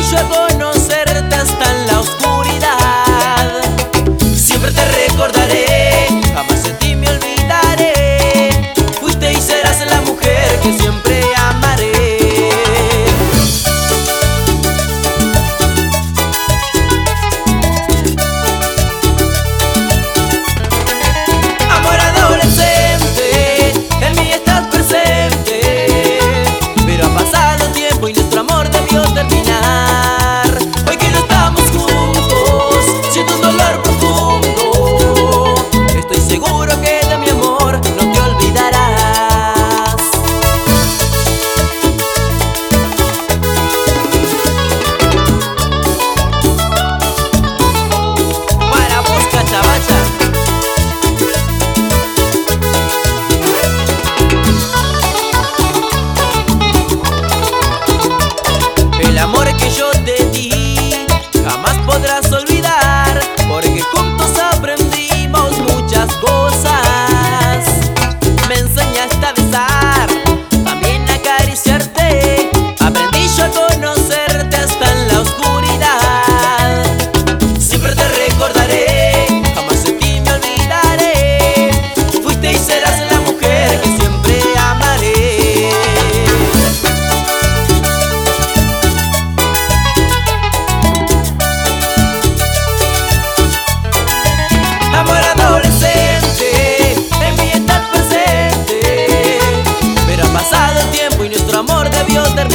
yo a conocerte hasta en la oscuridad. Siempre te recordaré, jamás de ti me olvidaré. Fuiste y serás la mujer que siempre amaré. Amor adolescente, en mí estás presente, pero ha pasado tiempo y nuestro amor debió terminar. Hoy que no estamos juntos, siento un dolor profundo. Estoy seguro que de mi amor no te olvidarás. Para vos, Cachabacha. El amor que yo te di jamás podrás olvidar, porque juntos aprendimos muchas cosas. Me enseñaste a besar, también a acariciarte. Aprendí yo a conocerte hasta en la oscuridad. Siempre te recordaré, jamás de ti me olvidaré. Fuiste y serás la mujer que siempre amaré. Amor adolescente, en mí estás presente, pero ha pasado el tiempo y nuestro amor debió terminar.